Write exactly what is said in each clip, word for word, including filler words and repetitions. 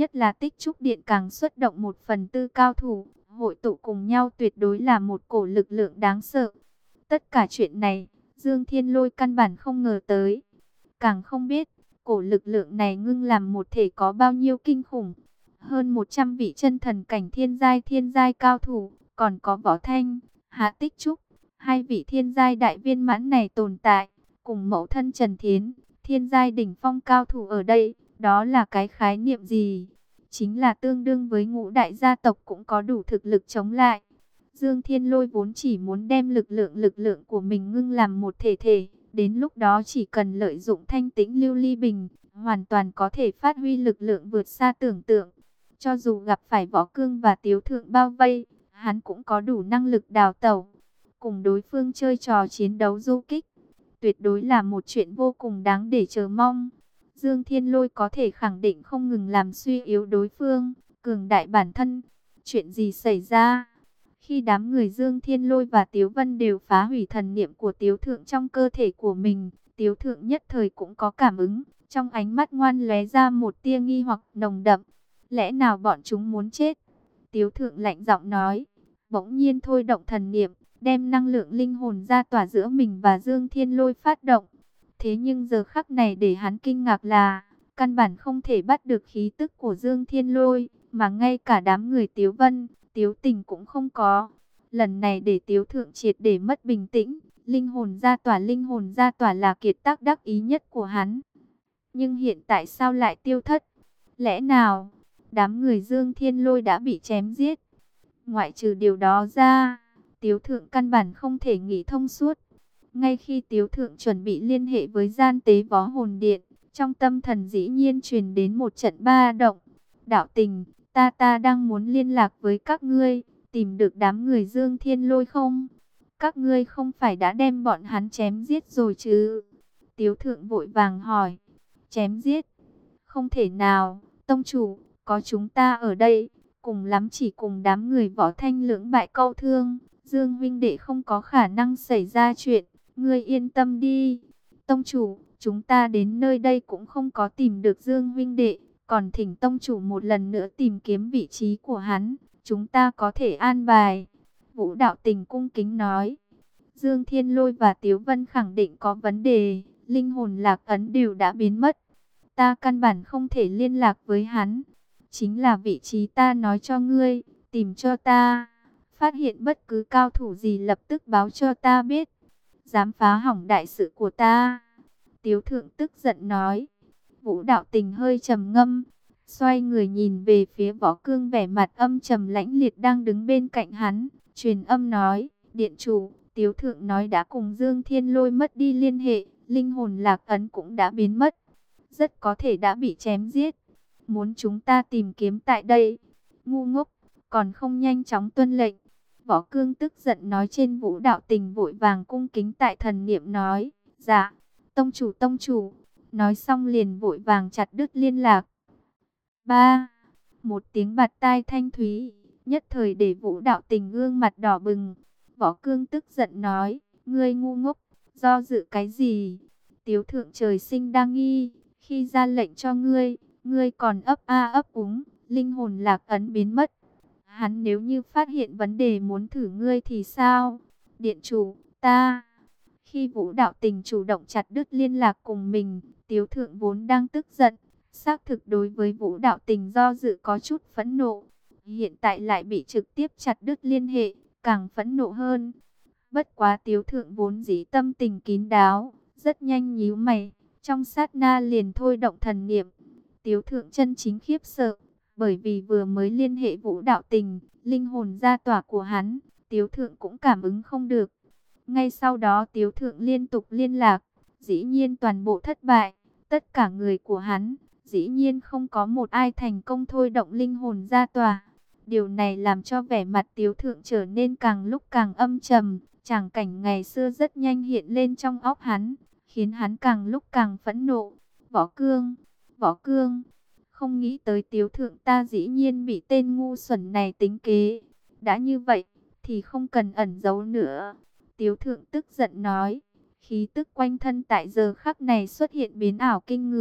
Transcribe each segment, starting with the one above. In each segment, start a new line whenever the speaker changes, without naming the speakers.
Nhất là Tích Trúc Điện càng xuất động một phần tư cao thủ, hội tụ cùng nhau tuyệt đối là một cổ lực lượng đáng sợ. Tất cả chuyện này, Dương Thiên Lôi căn bản không ngờ tới. Càng không biết, cổ lực lượng này ngưng làm một thể có bao nhiêu kinh khủng. Hơn một trăm vị chân thần cảnh thiên giai thiên giai cao thủ, còn có Võ Thanh, Hạ Tích Trúc, hai vị thiên giai đại viên mãn này tồn tại, cùng mẫu thân Trần Thiến, thiên giai đỉnh phong cao thủ ở đây, đó là cái khái niệm gì? Chính là tương đương với ngũ đại gia tộc cũng có đủ thực lực chống lại. Dương Thiên Lôi vốn chỉ muốn đem lực lượng lực lượng của mình ngưng làm một thể thể, đến lúc đó chỉ cần lợi dụng thanh tĩnh lưu ly bình, hoàn toàn có thể phát huy lực lượng vượt xa tưởng tượng. Cho dù gặp phải Võ Cương và Tiếu Thượng bao vây, hắn cũng có đủ năng lực đào tẩu, cùng đối phương chơi trò chiến đấu du kích. Tuyệt đối là một chuyện vô cùng đáng để chờ mong. Dương Thiên Lôi có thể khẳng định không ngừng làm suy yếu đối phương, cường đại bản thân. Chuyện gì xảy ra? Khi đám người Dương Thiên Lôi và Tiếu Vân đều phá hủy thần niệm của Tiếu Thượng trong cơ thể của mình, Tiếu Thượng nhất thời cũng có cảm ứng, trong ánh mắt ngoan lóe ra một tia nghi hoặc nồng đậm. Lẽ nào bọn chúng muốn chết? Tiếu Thượng lạnh giọng nói, bỗng nhiên thôi động thần niệm, đem năng lượng linh hồn ra tỏa giữa mình và Dương Thiên Lôi phát động. Thế nhưng giờ khắc này để hắn kinh ngạc là, căn bản không thể bắt được khí tức của Dương Thiên Lôi, mà ngay cả đám người Tiếu Vân, Tiếu Tình cũng không có. Lần này để Tiếu Thượng triệt để mất bình tĩnh, linh hồn ra tỏa linh hồn ra tỏa là kiệt tác đắc ý nhất của hắn. Nhưng hiện tại sao lại tiêu thất? Lẽ nào, đám người Dương Thiên Lôi đã bị chém giết? Ngoại trừ điều đó ra, Tiếu Thượng căn bản không thể nghĩ thông suốt. Ngay khi Tiếu Thượng chuẩn bị liên hệ với gian tế võ hồn điện, trong tâm thần dĩ nhiên truyền đến một trận ba động. Đạo Tình, ta ta đang muốn liên lạc với các ngươi, tìm được đám người Dương Thiên Lôi không? Các ngươi không phải đã đem bọn hắn chém giết rồi chứ? Tiếu Thượng vội vàng hỏi. Chém giết? Không thể nào, tông chủ, có chúng ta ở đây, cùng lắm chỉ cùng đám người Võ Thanh lưỡng bại câu thương. Dương huynh đệ không có khả năng xảy ra chuyện, ngươi yên tâm đi. Tông chủ, chúng ta đến nơi đây cũng không có tìm được Dương huynh đệ, còn thỉnh tông chủ một lần nữa tìm kiếm vị trí của hắn, chúng ta có thể an bài. Vũ Đạo Tình cung kính nói. Dương Thiên Lôi và Tiếu Vân khẳng định có vấn đề, linh hồn lạc ấn đều đã biến mất. Ta căn bản không thể liên lạc với hắn. Chính là vị trí ta nói cho ngươi, tìm cho ta. Phát hiện bất cứ cao thủ gì lập tức báo cho ta biết. Dám phá hỏng đại sự của ta. Tiếu Thượng tức giận nói. Vũ Đạo Tình hơi trầm ngâm, xoay người nhìn về phía Võ Cương vẻ mặt âm trầm lãnh liệt đang đứng bên cạnh hắn, truyền âm nói, điện chủ, Tiếu Thượng nói đã cùng Dương Thiên Lôi mất đi liên hệ, linh hồn lạc ấn cũng đã biến mất, rất có thể đã bị chém giết. Muốn chúng ta tìm kiếm tại đây? Ngu ngốc, còn không nhanh chóng tuân lệnh. Võ Cương tức giận nói. Trên Vũ Đạo Tình vội vàng cung kính tại thần niệm nói, dạ, tông chủ tông chủ. Nói xong liền vội vàng chặt đứt liên lạc. Ba, một tiếng bạt tai thanh thúy, nhất thời để Vũ Đạo Tình gương mặt đỏ bừng. Võ Cương tức giận nói, ngươi ngu ngốc, do dự cái gì? Tiếu Thượng trời sinh đa nghi, khi ra lệnh cho ngươi, ngươi còn ấp a ấp úng, linh hồn lạc ấn biến mất. Hắn nếu như phát hiện vấn đề muốn thử ngươi thì sao? Điện chủ, ta... Khi Vũ Đạo Tình chủ động chặt đứt liên lạc cùng mình, Tiếu Thượng vốn đang tức giận, xác thực đối với Vũ Đạo Tình do dự có chút phẫn nộ. Hiện tại lại bị trực tiếp chặt đứt liên hệ, càng phẫn nộ hơn. Bất quá Tiếu Thượng vốn dĩ tâm tình kín đáo, rất nhanh nhíu mày, trong sát na liền thôi động thần niệm. Tiếu Thượng chân chính khiếp sợ, bởi vì vừa mới liên hệ Vũ Đạo Tình, linh hồn ra tỏa của hắn, Tiếu Thượng cũng cảm ứng không được. Ngay sau đó Tiếu Thượng liên tục liên lạc, dĩ nhiên toàn bộ thất bại. Tất cả người của hắn, dĩ nhiên không có một ai thành công thôi động linh hồn ra tỏa. Điều này làm cho vẻ mặt Tiếu Thượng trở nên càng lúc càng âm trầm. Tràng cảnh ngày xưa rất nhanh hiện lên trong óc hắn, khiến hắn càng lúc càng phẫn nộ. Võ Cương, Võ Cương, không nghĩ tới Tiếu Thượng ta dĩ nhiên bị tên ngu xuẩn này tính kế. Đã như vậy, thì không cần ẩn giấu nữa. Tiếu Thượng tức giận nói, khí tức quanh thân tại giờ khắc này xuất hiện biến ảo kinh người,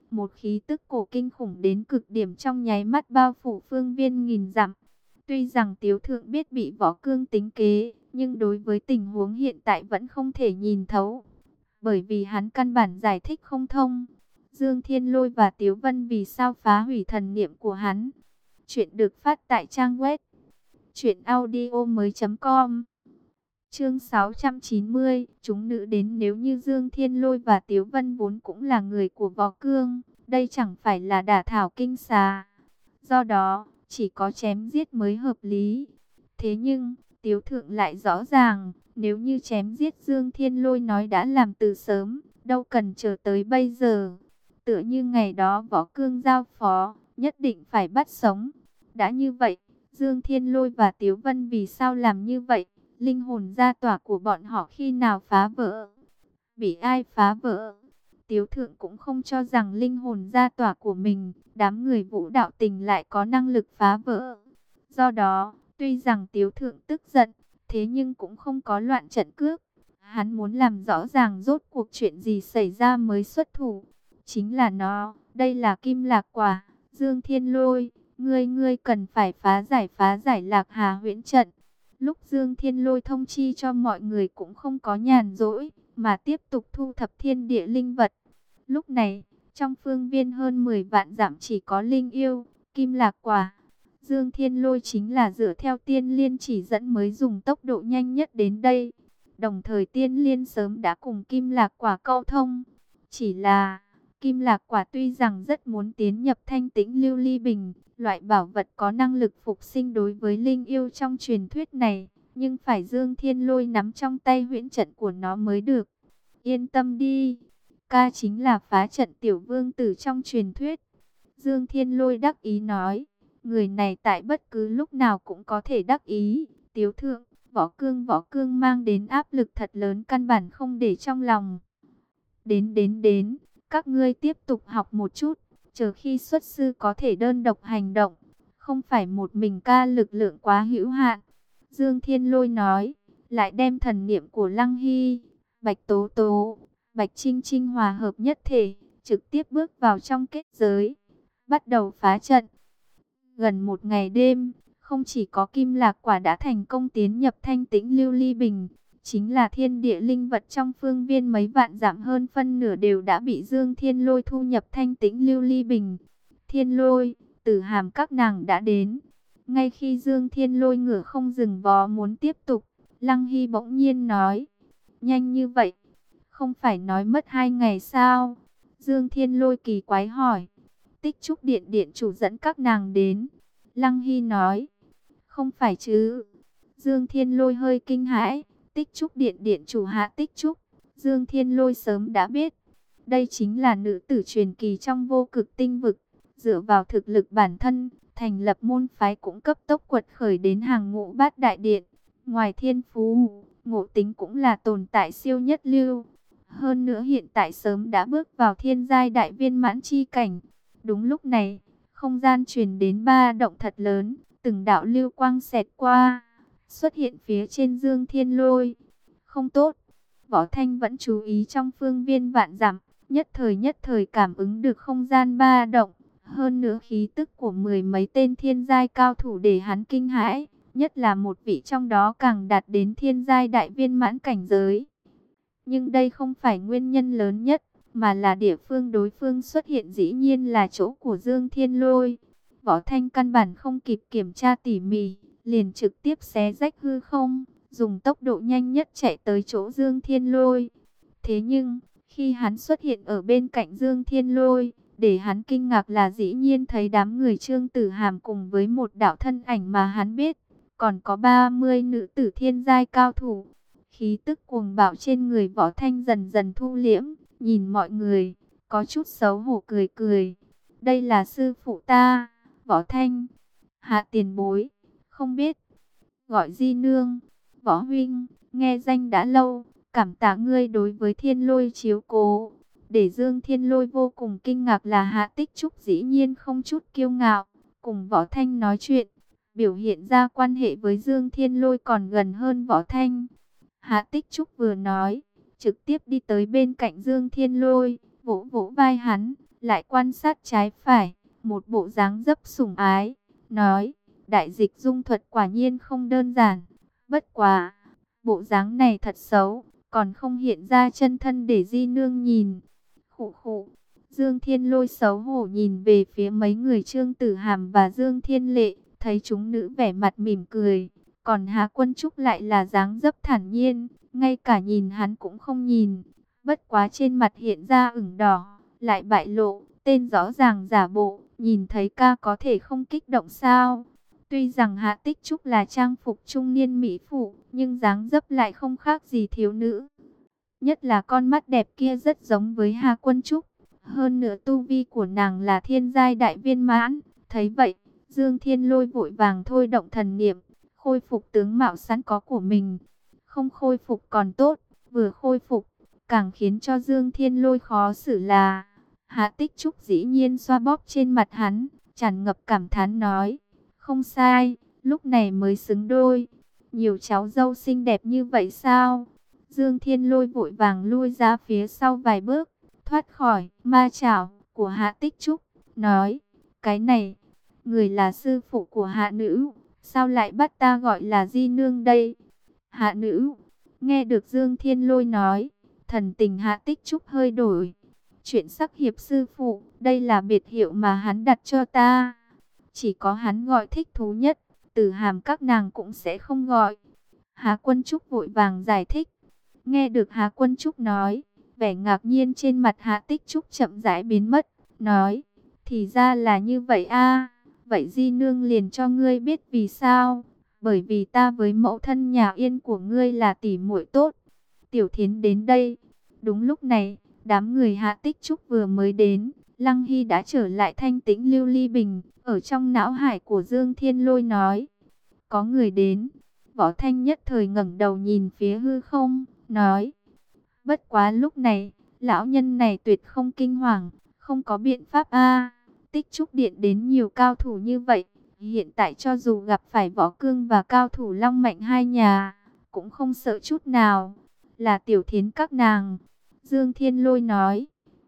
Một khí tức cổ kinh khủng đến cực điểm trong nháy mắt bao phủ phương viên nghìn dặm. Tuy rằng Tiếu Thượng biết bị Võ Cương tính kế, nhưng đối với tình huống hiện tại vẫn không thể nhìn thấu. Bởi vì hắn căn bản giải thích không thông. Dương Thiên Lôi và Tiếu Vân vì sao phá hủy thần niệm của hắn. Chuyện được phát tại trang web truyện audio mới chấm com. Chương sáu trăm chín mươi, chúng nữ đến. Nếu như Dương Thiên Lôi và Tiếu Vân vốn cũng là người của Võ Cương, đây chẳng phải là đả thảo kinh xà. Do đó, chỉ có chém giết mới hợp lý. Thế nhưng, Tiếu Thượng lại rõ ràng, nếu như chém giết Dương Thiên Lôi nói đã làm từ sớm, đâu cần chờ tới bây giờ. Tựa như ngày đó Võ Cương giao phó, nhất định phải bắt sống. Đã như vậy, Dương Thiên Lôi và Tiếu Vân vì sao làm như vậy? Linh hồn gia tỏa của bọn họ khi nào phá vỡ? Bị ai phá vỡ? Tiếu Thượng cũng không cho rằng linh hồn gia tỏa của mình, đám người Vũ Đạo Tình lại có năng lực phá vỡ. Do đó, tuy rằng Tiếu Thượng tức giận, thế nhưng cũng không có loạn trận cước. Hắn muốn làm rõ ràng rốt cuộc chuyện gì xảy ra mới xuất thủ. Chính là nó, đây là Kim Lạc Quả. Dương Thiên Lôi, ngươi ngươi cần phải phá giải phá giải Lạc Hà huyễn trận. Lúc Dương Thiên Lôi thông chi cho mọi người cũng không có nhàn rỗi, mà tiếp tục thu thập thiên địa linh vật. Lúc này, trong phương viên hơn mười vạn dặm chỉ có linh yêu, Kim Lạc Quả. Dương Thiên Lôi chính là dựa theo tiên liên chỉ dẫn mới dùng tốc độ nhanh nhất đến đây. Đồng thời tiên liên sớm đã cùng Kim Lạc Quả câu thông. Chỉ là, Kim Lạc Quả tuy rằng rất muốn tiến nhập thanh tĩnh lưu ly bình, loại bảo vật có năng lực phục sinh đối với linh yêu trong truyền thuyết này, nhưng phải Dương Thiên Lôi nắm trong tay huyễn trận của nó mới được. Yên tâm đi, ca chính là phá trận tiểu vương tử trong truyền thuyết. Dương Thiên Lôi đắc ý nói, người này tại bất cứ lúc nào cũng có thể đắc ý. Tiếu Thượng, Võ Cương Võ Cương mang đến áp lực thật lớn, căn bản không để trong lòng. Đến đến đến, các ngươi tiếp tục học một chút, chờ khi xuất sư có thể đơn độc hành động, không phải một mình ca lực lượng quá hữu hạn. Dương Thiên Lôi nói, lại đem thần niệm của Lăng Hy, Bạch Tố Tố, Bạch Trinh Trinh hòa hợp nhất thể, trực tiếp bước vào trong kết giới, bắt đầu phá trận. Gần một ngày đêm, không chỉ có Kim Lạc Quả đã thành công tiến nhập thanh tĩnh lưu ly bình, chính là thiên địa linh vật trong phương viên mấy vạn dặm hơn phân nửa đều đã bị Dương Thiên Lôi thu nhập thanh tĩnh lưu ly bình. Thiên Lôi, Tử Hàm các nàng đã đến. Ngay khi Dương Thiên Lôi ngửa không dừng vó muốn tiếp tục, Lăng Hy bỗng nhiên nói, nhanh như vậy, không phải nói mất hai ngày sao? Dương Thiên Lôi kỳ quái hỏi, Tích Trúc Điện điện chủ dẫn các nàng đến. Lăng Hy nói, không phải chứ? Dương Thiên Lôi hơi kinh hãi. Tích Trúc Điện điện chủ Hạ Tích Trúc, Dương Thiên Lôi sớm đã biết. Đây chính là nữ tử truyền kỳ trong vô cực tinh vực, dựa vào thực lực bản thân, thành lập môn phái cũng cấp tốc quật khởi đến hàng ngũ bát đại điện. Ngoài thiên phú, ngộ tính cũng là tồn tại siêu nhất lưu. Hơn nữa hiện tại sớm đã bước vào thiên giai đại viên mãn chi cảnh. Đúng lúc này, không gian truyền đến ba động thật lớn, từng đạo lưu quang xẹt qua, xuất hiện phía trên Dương Thiên Lôi. Không tốt, Võ Thanh vẫn chú ý trong phương viên vạn dặm, nhất thời nhất thời cảm ứng được không gian ba động. Hơn nữa khí tức của mười mấy tên thiên giai cao thủ để hắn kinh hãi, nhất là một vị trong đó càng đạt đến thiên giai đại viên mãn cảnh giới. Nhưng đây không phải nguyên nhân lớn nhất, mà là địa phương đối phương xuất hiện dĩ nhiên là chỗ của Dương Thiên Lôi. Võ Thanh căn bản không kịp kiểm tra tỉ mỉ, liền trực tiếp xé rách hư không, dùng tốc độ nhanh nhất chạy tới chỗ Dương Thiên Lôi. Thế nhưng, khi hắn xuất hiện ở bên cạnh Dương Thiên Lôi, để hắn kinh ngạc là dĩ nhiên thấy đám người Trương Tử Hàm cùng với một đạo thân ảnh mà hắn biết, còn có ba mươi nữ tử thiên giai cao thủ. Khí tức cuồng bạo trên người Võ Thanh dần dần thu liễm, nhìn mọi người, có chút xấu hổ cười cười. Đây là sư phụ ta, Võ Thanh. Hạ tiền bối, không biết, gọi Di Nương. Võ huynh, nghe danh đã lâu, cảm tạ ngươi đối với Thiên Lôi chiếu cố. Để Dương Thiên Lôi vô cùng kinh ngạc là Hạ Tích Trúc dĩ nhiên không chút kiêu ngạo, cùng Võ Thanh nói chuyện, biểu hiện ra quan hệ với Dương Thiên Lôi còn gần hơn Võ Thanh. Hạ Tích Trúc vừa nói, trực tiếp đi tới bên cạnh Dương Thiên Lôi, vỗ vỗ vai hắn, lại quan sát trái phải, một bộ dáng dấp sủng ái, nói, đại dịch dung thuật quả nhiên không đơn giản, bất quá, bộ dáng này thật xấu, còn không hiện ra chân thân để di nương nhìn. Khụ khụ, Dương Thiên Lôi xấu hổ nhìn về phía mấy người Trương Tử Hàm và Dương Thiên Lệ, thấy chúng nữ vẻ mặt mỉm cười, còn Hà Quân Trúc lại là dáng dấp thản nhiên, ngay cả nhìn hắn cũng không nhìn, bất quá trên mặt hiện ra ửng đỏ, lại bại lộ, tên rõ ràng giả bộ, nhìn thấy ca có thể không kích động sao. Tuy rằng Hạ Tích Trúc là trang phục trung niên mỹ phụ, nhưng dáng dấp lại không khác gì thiếu nữ. Nhất là con mắt đẹp kia rất giống với Hà Quân Trúc. Hơn nữa tu vi của nàng là thiên giai đại viên mãn. Thấy vậy, Dương Thiên Lôi vội vàng thôi động thần niệm, khôi phục tướng mạo sẵn có của mình. Không khôi phục còn tốt, vừa khôi phục, càng khiến cho Dương Thiên Lôi khó xử là Hạ Tích Trúc dĩ nhiên xoa bóp trên mặt hắn, tràn ngập cảm thán nói, không sai, lúc này mới xứng đôi. Nhiều cháu dâu xinh đẹp như vậy sao? Dương Thiên Lôi vội vàng lui ra phía sau vài bước, thoát khỏi ma chảo của Hạ Tích Trúc, nói, cái này, người là sư phụ của Hạ nữ, sao lại bắt ta gọi là di nương đây? Hạ nữ, nghe được Dương Thiên Lôi nói, thần tình Hạ Tích Trúc hơi đổi. Chuyện sắc hiệp sư phụ, đây là biệt hiệu mà hắn đặt cho ta. Chỉ có hắn gọi thích thú nhất, Tử Hàm các nàng cũng sẽ không gọi. Hà Quân Trúc vội vàng giải thích. Nghe được Hà Quân Trúc nói, vẻ ngạc nhiên trên mặt Hạ Tích Trúc chậm rãi biến mất, nói, thì ra là như vậy a. Vậy di nương liền cho ngươi biết vì sao? Bởi vì ta với mẫu thân nhà Yên của ngươi là tỷ muội tốt. Tiểu Thiến đến đây. Đúng lúc này, đám người Hạ Tích Trúc vừa mới đến, Lăng Hy đã trở lại thanh tĩnh lưu ly bình, ở trong não hải của Dương Thiên Lôi nói, có người đến. Võ Thanh nhất thời ngẩng đầu nhìn phía hư không, nói, bất quá lúc này, lão nhân này tuyệt không kinh hoàng, không có biện pháp a. Tích Trúc Điện đến nhiều cao thủ như vậy, hiện tại cho dù gặp phải Võ Cương và cao thủ Long Mạnh hai nhà, cũng không sợ chút nào, là Tiểu Thiến các nàng. Dương Thiên Lôi nói,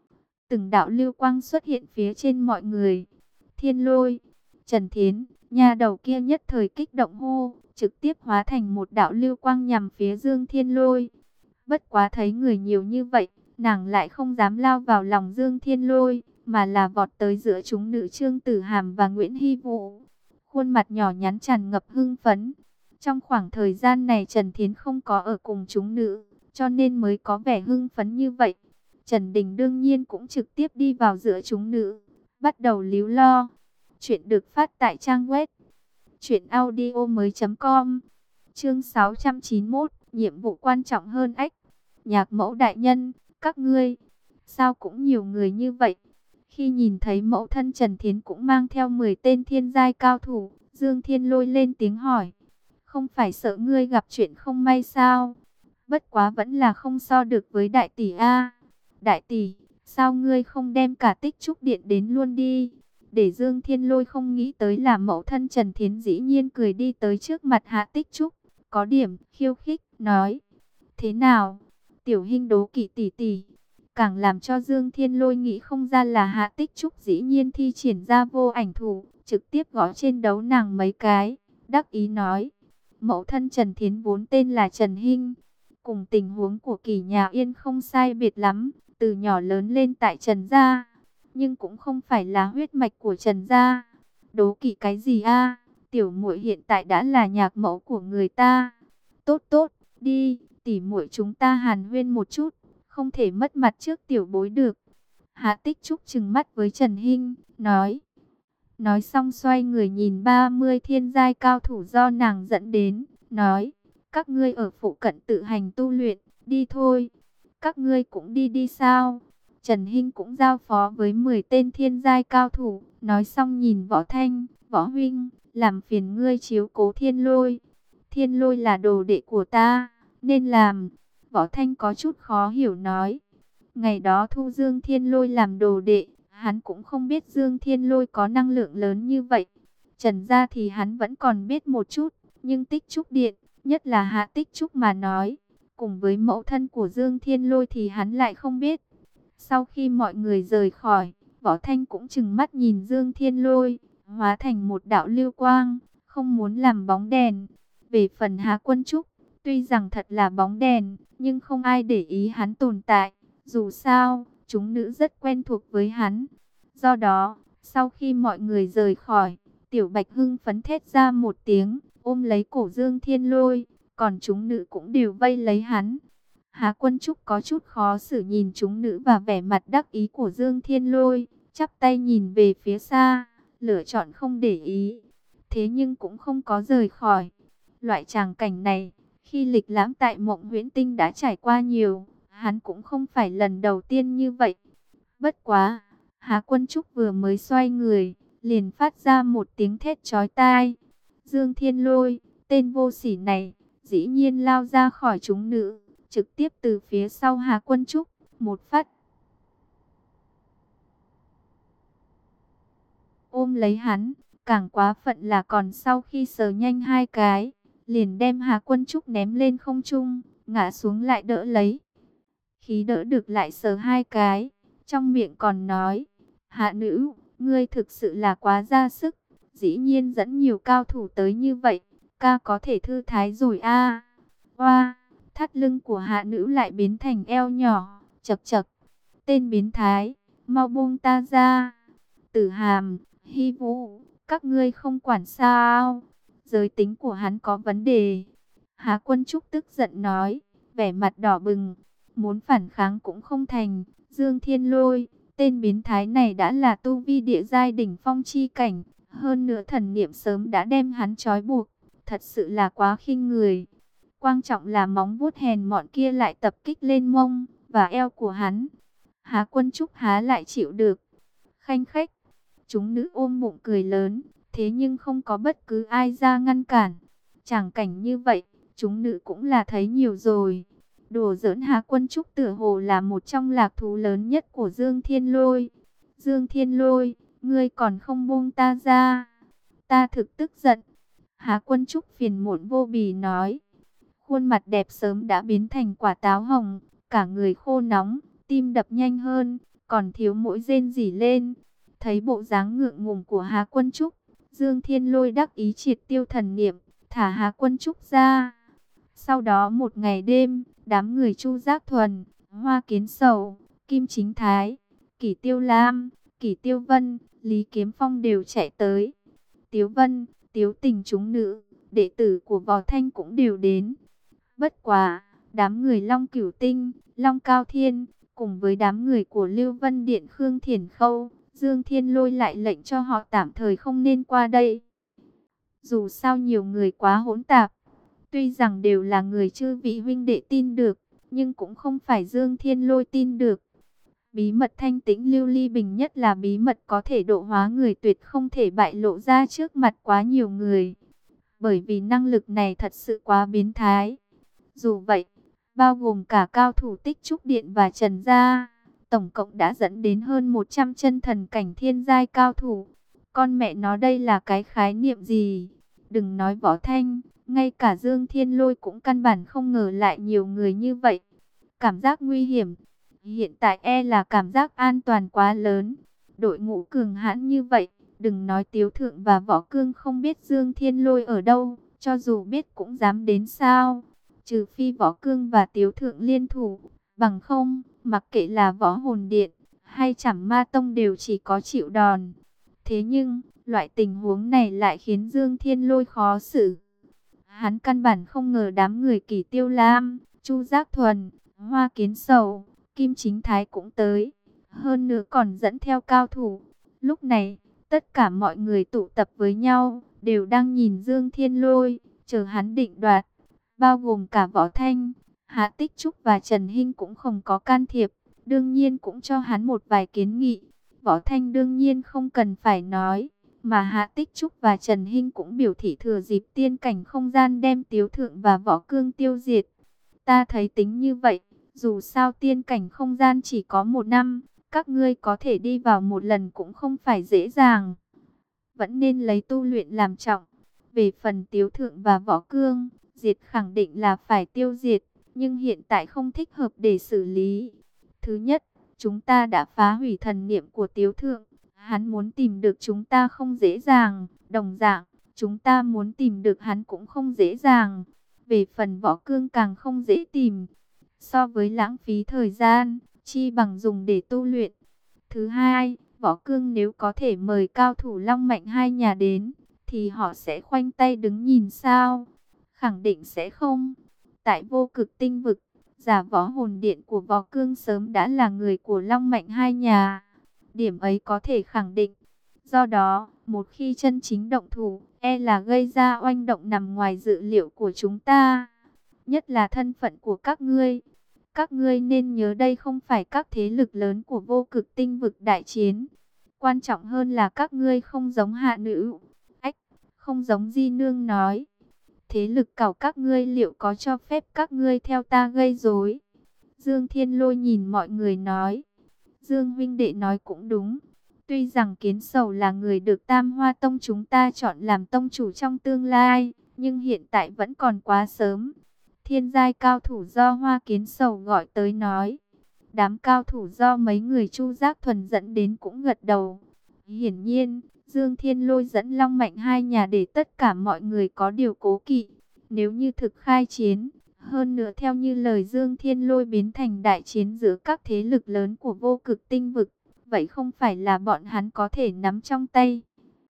từng đạo lưu quang xuất hiện phía trên mọi người. Thiên Lôi, Trần Thiến, nhà đầu kia nhất thời kích động hô, trực tiếp hóa thành một đạo lưu quang nhằm phía Dương Thiên Lôi. Bất quá thấy người nhiều như vậy, nàng lại không dám lao vào lòng Dương Thiên Lôi, mà là vọt tới giữa chúng nữ Trương Tử Hàm và Nguyễn Hy Vũ. Khuôn mặt nhỏ nhắn tràn ngập hưng phấn. Trong khoảng thời gian này Trần Thiến không có ở cùng chúng nữ, cho nên mới có vẻ hưng phấn như vậy. Trần Đình đương nhiên cũng trực tiếp đi vào giữa chúng nữ, bắt đầu líu lo. Chuyện được phát tại trang web truyện audio mới chấm com. Chương sáu trăm chín mươi mốt, nhiệm vụ quan trọng hơn ách. Nhạc mẫu đại nhân, các ngươi, sao cũng nhiều người như vậy? Khi nhìn thấy mẫu thân Trần Thiến cũng mang theo mười tên thiên giai cao thủ, Dương Thiên Lôi lên tiếng hỏi, không phải sợ ngươi gặp chuyện không may sao? Bất quá vẫn là không so được với đại tỷ a. Đại tỷ, sao ngươi không đem cả Tích Trúc Điện đến luôn đi? Để Dương Thiên Lôi không nghĩ tới là mẫu thân Trần Thiến dĩ nhiên cười đi tới trước mặt Hạ Tích Trúc, có điểm khiêu khích, nói, thế nào? Tiểu Hinh đố kỵ tỷ tỷ. Càng làm cho Dương Thiên Lôi nghĩ không ra là Hạ Tích Trúc dĩ nhiên thi triển ra vô ảnh thủ, trực tiếp gõ trên đấu nàng mấy cái, đắc ý nói, mẫu thân Trần Thiến vốn tên là Trần Hinh, cùng tình huống của Kỳ nhà Yên không sai biệt lắm, từ nhỏ lớn lên tại Trần gia, nhưng cũng không phải là huyết mạch của Trần gia. Đố kỵ cái gì a? Tiểu muội hiện tại đã là nhạc mẫu của người ta. Tốt tốt, đi, tỉ muội chúng ta hàn huyên một chút, không thể mất mặt trước tiểu bối được. Hạ Tích Trúc trừng mắt với Trần Hinh, nói. Nói xong xoay người nhìn ba mươi thiên giai cao thủ do nàng dẫn đến, nói, các ngươi ở phụ cận tự hành tu luyện, đi thôi. Các ngươi cũng đi đi sao? Trần Hinh cũng giao phó với mười tên thiên giai cao thủ, nói xong nhìn Võ Thanh, Võ Huynh, làm phiền ngươi chiếu cố Thiên Lôi. Thiên Lôi là đồ đệ của ta, nên làm. Võ Thanh có chút khó hiểu nói. Ngày đó thu Dương Thiên Lôi làm đồ đệ, hắn cũng không biết Dương Thiên Lôi có năng lượng lớn như vậy. Trần gia thì hắn vẫn còn biết một chút, nhưng Tích Trúc Điện, nhất là Hạ Tích Trúc mà nói, cùng với mẫu thân của Dương Thiên Lôi thì hắn lại không biết. Sau khi mọi người rời khỏi, Võ Thanh cũng trừng mắt nhìn Dương Thiên Lôi, hóa thành một đạo lưu quang, không muốn làm bóng đèn. Về phần Hà Quân Trúc, tuy rằng thật là bóng đèn, nhưng không ai để ý hắn tồn tại. Dù sao, chúng nữ rất quen thuộc với hắn. Do đó, sau khi mọi người rời khỏi, Tiểu Bạch hưng phấn thét ra một tiếng, ôm lấy cổ Dương Thiên Lôi, còn chúng nữ cũng đều vây lấy hắn. Hà Quân Trúc có chút khó xử nhìn chúng nữ và vẻ mặt đắc ý của Dương Thiên Lôi, chắp tay nhìn về phía xa, lựa chọn không để ý. Thế nhưng cũng không có rời khỏi. Loại tràng cảnh này, khi lịch lãm tại Mộng Huyễn Tinh đã trải qua nhiều, hắn cũng không phải lần đầu tiên như vậy. Bất quá, Hà Quân Trúc vừa mới xoay người, liền phát ra một tiếng thét chói tai. Dương Thiên Lôi, tên vô sỉ này, dĩ nhiên lao ra khỏi chúng nữ, trực tiếp từ phía sau Hà Quân Trúc, một phát ôm lấy hắn. Càng quá phận là còn sau khi sờ nhanh hai cái, liền đem Hà Quân Trúc ném lên không trung, ngã xuống lại đỡ lấy. Khí đỡ được lại sờ hai cái, trong miệng còn nói, hạ nữ, ngươi thực sự là quá ra sức, dĩ nhiên dẫn nhiều cao thủ tới như vậy, ca có thể thư thái rồi a. Oa, thắt lưng của hạ nữ lại biến thành eo nhỏ, chật chật, tên biến thái, mau buông ta ra. Tử Hàm, Hy Vũ, các ngươi không quản sao? Giới tính của hắn có vấn đề. Hà Quân Trúc tức giận nói, vẻ mặt đỏ bừng, muốn phản kháng cũng không thành. Dương Thiên Lôi, tên biến thái này đã là tu vi địa giai đỉnh phong chi cảnh, hơn nữa thần niệm sớm đã đem hắn trói buộc, thật sự là quá khinh người. Quan trọng là móng vuốt hèn mọn kia lại tập kích lên mông và eo của hắn. Hà Quân Trúc há lại chịu được. Khanh khách, chúng nữ ôm bụng cười lớn, thế nhưng không có bất cứ ai ra ngăn cản. Tràng cảnh như vậy, chúng nữ cũng là thấy nhiều rồi. Đùa giỡn Hà Quân Trúc tựa hồ là một trong lạc thú lớn nhất của Dương Thiên Lôi. Dương Thiên Lôi, ngươi còn không buông ta ra. Ta thực tức giận. Hà Quân Trúc phiền muộn vô bì nói. Khuôn mặt đẹp sớm đã biến thành quả táo hồng, cả người khô nóng, tim đập nhanh hơn, còn thiếu mỗi rên rỉ lên. Thấy bộ dáng ngượng ngùng của Hà Quân Trúc, Dương Thiên Lôi đắc ý triệt tiêu thần niệm, thả Hà Quân Trúc ra. Sau đó một ngày đêm, đám người Chu Giác Thuần, Hoa Kiến Sầu, Kim Chính Thái, Kỷ Tiêu Lam, Kỷ Tiêu Vân, Lý Kiếm Phong đều chạy tới. Tiếu Vân, Tiếu Tình chúng nữ, đệ tử của Võ Thanh cũng đều đến. Bất quá, đám người Long Cửu Tinh, Long Cao Thiên, cùng với đám người của Lưu Vân Điện Khương Thiển Khâu, Dương Thiên Lôi lại lệnh cho họ tạm thời không nên qua đây. Dù sao nhiều người quá hỗn tạp, tuy rằng đều là người chư vị huynh đệ tin được, nhưng cũng không phải Dương Thiên Lôi tin được. Bí mật thanh tĩnh lưu ly bình nhất là bí mật có thể độ hóa người tuyệt không thể bại lộ ra trước mặt quá nhiều người. Bởi vì năng lực này thật sự quá biến thái. Dù vậy, bao gồm cả cao thủ Tích Trúc Điện và Trần Gia, tổng cộng đã dẫn đến hơn một trăm chân thần cảnh thiên giai cao thủ. Con mẹ nó đây là cái khái niệm gì? Đừng nói Võ Thanh, ngay cả Dương Thiên Lôi cũng căn bản không ngờ lại nhiều người như vậy. Cảm giác nguy hiểm, hiện tại e là cảm giác an toàn quá lớn. Đội ngũ cường hãn như vậy, đừng nói Tiếu Thượng và Võ Cương không biết Dương Thiên Lôi ở đâu, cho dù biết cũng dám đến sao. Trừ phi Võ Cương và Tiếu Thượng liên thủ, bằng không, mặc kệ là Võ Hồn Điện hay Trảm Ma Tông đều chỉ có chịu đòn. Thế nhưng, loại tình huống này lại khiến Dương Thiên Lôi khó xử. Hắn căn bản không ngờ đám người Kỷ Tiêu Lam, Chu Giác Thuần, Hoa Kiến Sầu, Kim Chính Thái cũng tới. Hơn nữa còn dẫn theo cao thủ. Lúc này, tất cả mọi người tụ tập với nhau, đều đang nhìn Dương Thiên Lôi, chờ hắn định đoạt. Bao gồm cả Võ Thanh, Hạ Tích Trúc và Trần Hinh cũng không có can thiệp. Đương nhiên cũng cho hắn một vài kiến nghị. Võ Thanh đương nhiên không cần phải nói. Mà Hạ Tích Trúc và Trần Hinh cũng biểu thị thừa dịp tiên cảnh không gian đem Tiếu Thượng và Võ Cương tiêu diệt. Ta thấy tính như vậy, dù sao tiên cảnh không gian chỉ có một năm, các ngươi có thể đi vào một lần cũng không phải dễ dàng. Vẫn nên lấy tu luyện làm trọng. Về phần Tiếu Thượng và Võ Cương, diệt khẳng định là phải tiêu diệt, nhưng hiện tại không thích hợp để xử lý. Thứ nhất, chúng ta đã phá hủy thần niệm của Tiếu Thượng. Hắn muốn tìm được chúng ta không dễ dàng, đồng dạng, chúng ta muốn tìm được hắn cũng không dễ dàng. Về phần Võ Cương càng không dễ tìm. So với lãng phí thời gian, chi bằng dùng để tu luyện. Thứ hai, Võ Cương nếu có thể mời cao thủ Long Mạnh hai nhà đến, thì họ sẽ khoanh tay đứng nhìn sao? Khẳng định sẽ không. Tại Vô Cực Tinh Vực, Giả Võ Hồn Điện của Võ Cương sớm đã là người của Long Mạnh hai nhà. Điểm ấy có thể khẳng định. Do đó, một khi chân chính động thủ, e là gây ra oanh động nằm ngoài dự liệu của chúng ta. Nhất là thân phận của các ngươi. Các ngươi nên nhớ đây không phải các thế lực lớn của Vô Cực Tinh Vực đại chiến. Quan trọng hơn là các ngươi không giống hạ nữ. Ách, không giống Di Nương nói. Thế lực cảo các ngươi liệu có cho phép các ngươi theo ta gây rối? Dương Thiên Lôi nhìn mọi người nói. Dương huynh đệ nói cũng đúng. Tuy rằng Kiến Sầu là người được Tam Hoa Tông chúng ta chọn làm tông chủ trong tương lai, nhưng hiện tại vẫn còn quá sớm. Thiên giai cao thủ do Hoa Kiến Sầu gọi tới nói. Đám cao thủ do mấy người Chu Giác Thuần dẫn đến cũng gật đầu. Hiển nhiên, Dương Thiên Lôi dẫn Long Mạnh hai nhà để tất cả mọi người có điều cố kỵ. Nếu như thực khai chiến, hơn nữa theo như lời Dương Thiên Lôi biến thành đại chiến giữa các thế lực lớn của Vô Cực Tinh Vực, vậy không phải là bọn hắn có thể nắm trong tay.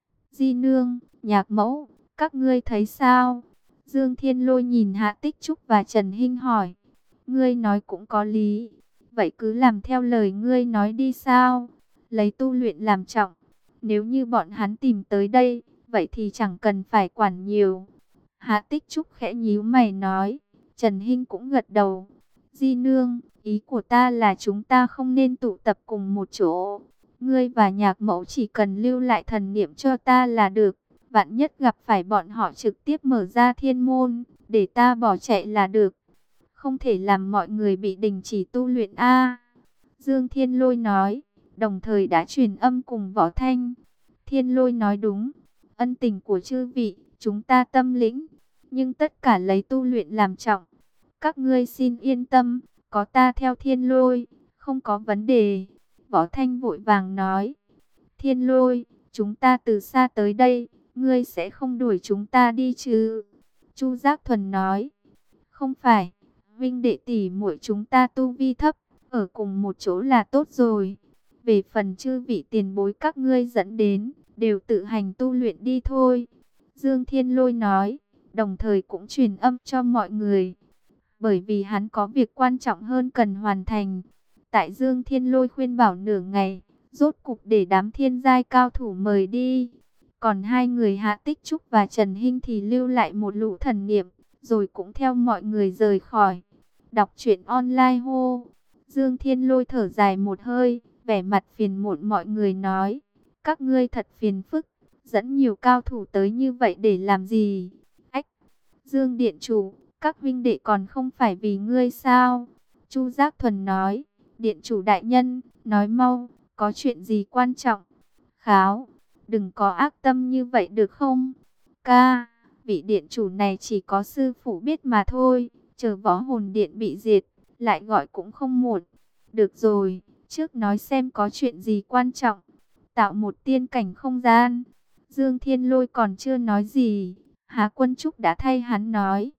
Di Nương, Nhạc Mẫu, các ngươi thấy sao? Dương Thiên Lôi nhìn Hạ Tích Trúc và Trần Hinh hỏi. Ngươi nói cũng có lý. Vậy cứ làm theo lời ngươi nói đi sao? Lấy tu luyện làm trọng. Nếu như bọn hắn tìm tới đây, vậy thì chẳng cần phải quản nhiều. Hạ Tích Trúc khẽ nhíu mày nói. Trần Hinh cũng gật đầu. Di Nương, ý của ta là chúng ta không nên tụ tập cùng một chỗ. Ngươi và Nhạc Mẫu chỉ cần lưu lại thần niệm cho ta là được. Vạn nhất gặp phải bọn họ trực tiếp mở ra thiên môn, để ta bỏ chạy là được. Không thể làm mọi người bị đình chỉ tu luyện a. Dương Thiên Lôi nói, đồng thời đã truyền âm cùng Võ Thanh. Thiên Lôi nói đúng, ân tình của chư vị, chúng ta tâm lĩnh, nhưng tất cả lấy tu luyện làm trọng. Các ngươi xin yên tâm, có ta theo Thiên Lôi, không có vấn đề. Võ Thanh vội vàng nói, Thiên Lôi, chúng ta từ xa tới đây, ngươi sẽ không đuổi chúng ta đi chứ? Chu Giác Thuần nói, không phải, huynh đệ tỷ muội chúng ta tu vi thấp, ở cùng một chỗ là tốt rồi. Về phần chư vị tiền bối các ngươi dẫn đến, đều tự hành tu luyện đi thôi. Dương Thiên Lôi nói, đồng thời cũng truyền âm cho mọi người. Bởi vì hắn có việc quan trọng hơn cần hoàn thành. Tại Dương Thiên Lôi khuyên bảo nửa ngày, rốt cục để đám thiên giai cao thủ mời đi. Còn hai người Hạ Tích Trúc và Trần Hinh thì lưu lại một lũ thần niệm, rồi cũng theo mọi người rời khỏi. Đọc truyện online hô. Dương Thiên Lôi thở dài một hơi, vẻ mặt phiền muộn mọi người nói. Các ngươi thật phiền phức, dẫn nhiều cao thủ tới như vậy để làm gì? Ách! Dương Điện Chủ, các huynh đệ còn không phải vì ngươi sao? Chu Giác Thuần nói. Điện Chủ đại nhân, nói mau, có chuyện gì quan trọng? Kháo! Đừng có ác tâm như vậy được không? Ca, vị điện chủ này chỉ có sư phụ biết mà thôi. Chờ Võ Hồn Điện bị diệt, lại gọi cũng không muộn. Được rồi, trước nói xem có chuyện gì quan trọng. Tạo một tiên cảnh không gian. Dương Thiên Lôi còn chưa nói gì, Há Quân Trúc đã thay hắn nói.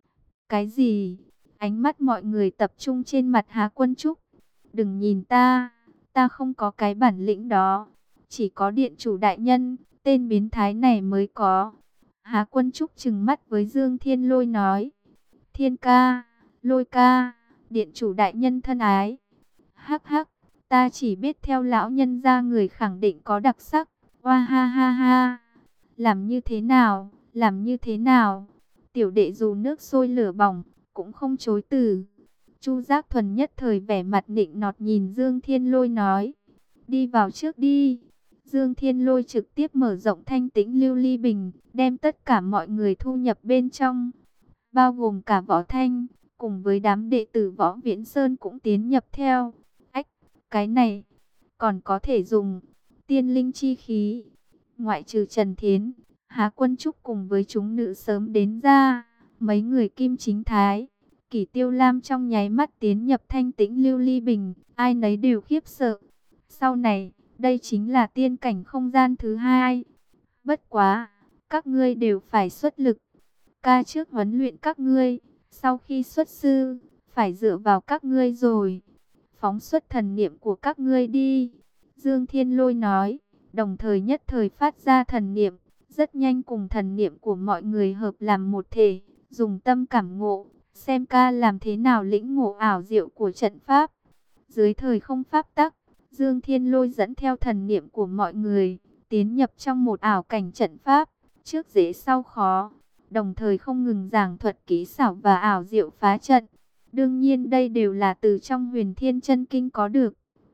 Cái gì? Ánh mắt mọi người tập trung trên mặt Há Quân Trúc. Đừng nhìn ta, ta không có cái bản lĩnh đó. Chỉ có điện chủ đại nhân, tên biến thái này mới có. Há Quân Trúc trừng mắt với Dương Thiên Lôi nói. Thiên ca, Lôi ca, điện chủ đại nhân thân ái. Hắc hắc, ta chỉ biết theo lão nhân ra người khẳng định có đặc sắc. Oa ha ha ha. Làm như thế nào, làm như thế nào? Tiểu đệ dù nước sôi lửa bỏng, cũng không chối từ. Chu Giác Thuần nhất thời vẻ mặt nịnh nọt nhìn Dương Thiên Lôi nói. Đi vào trước đi. Dương Thiên Lôi trực tiếp mở rộng thanh tĩnh lưu ly bình, đem tất cả mọi người thu nhập bên trong, bao gồm cả Võ Thanh, cùng với đám đệ tử Võ Viễn Sơn cũng tiến nhập theo. Ách, cái này còn có thể dùng tiên linh chi khí. Ngoại trừ Trần Thiến, Há Quân Trúc cùng với chúng nữ sớm đến ra, mấy người Kim Chính Thái, Kỷ Tiêu Lam trong nháy mắt tiến nhập thanh tĩnh lưu ly bình, ai nấy đều khiếp sợ. Sau này, đây chính là tiên cảnh không gian thứ hai. Bất quá, các ngươi đều phải xuất lực. Ca trước huấn luyện các ngươi, sau khi xuất sư, phải dựa vào các ngươi rồi. Phóng xuất thần niệm của các ngươi đi. Dương Thiên Lôi nói, đồng thời nhất thời phát ra thần niệm, rất nhanh cùng thần niệm của mọi người hợp làm một thể, dùng tâm cảm ngộ, xem ca làm thế nào lĩnh ngộ ảo diệu của trận pháp. Dưới thời không pháp tắc, Dương Thiên Lôi dẫn theo thần niệm của mọi người, tiến nhập trong một ảo cảnh trận pháp, trước dễ sau khó, đồng thời không ngừng giảng thuật kỹ xảo và ảo diệu phá trận. Đương nhiên đây đều là từ trong Huyền Thiên Chân Kinh có được.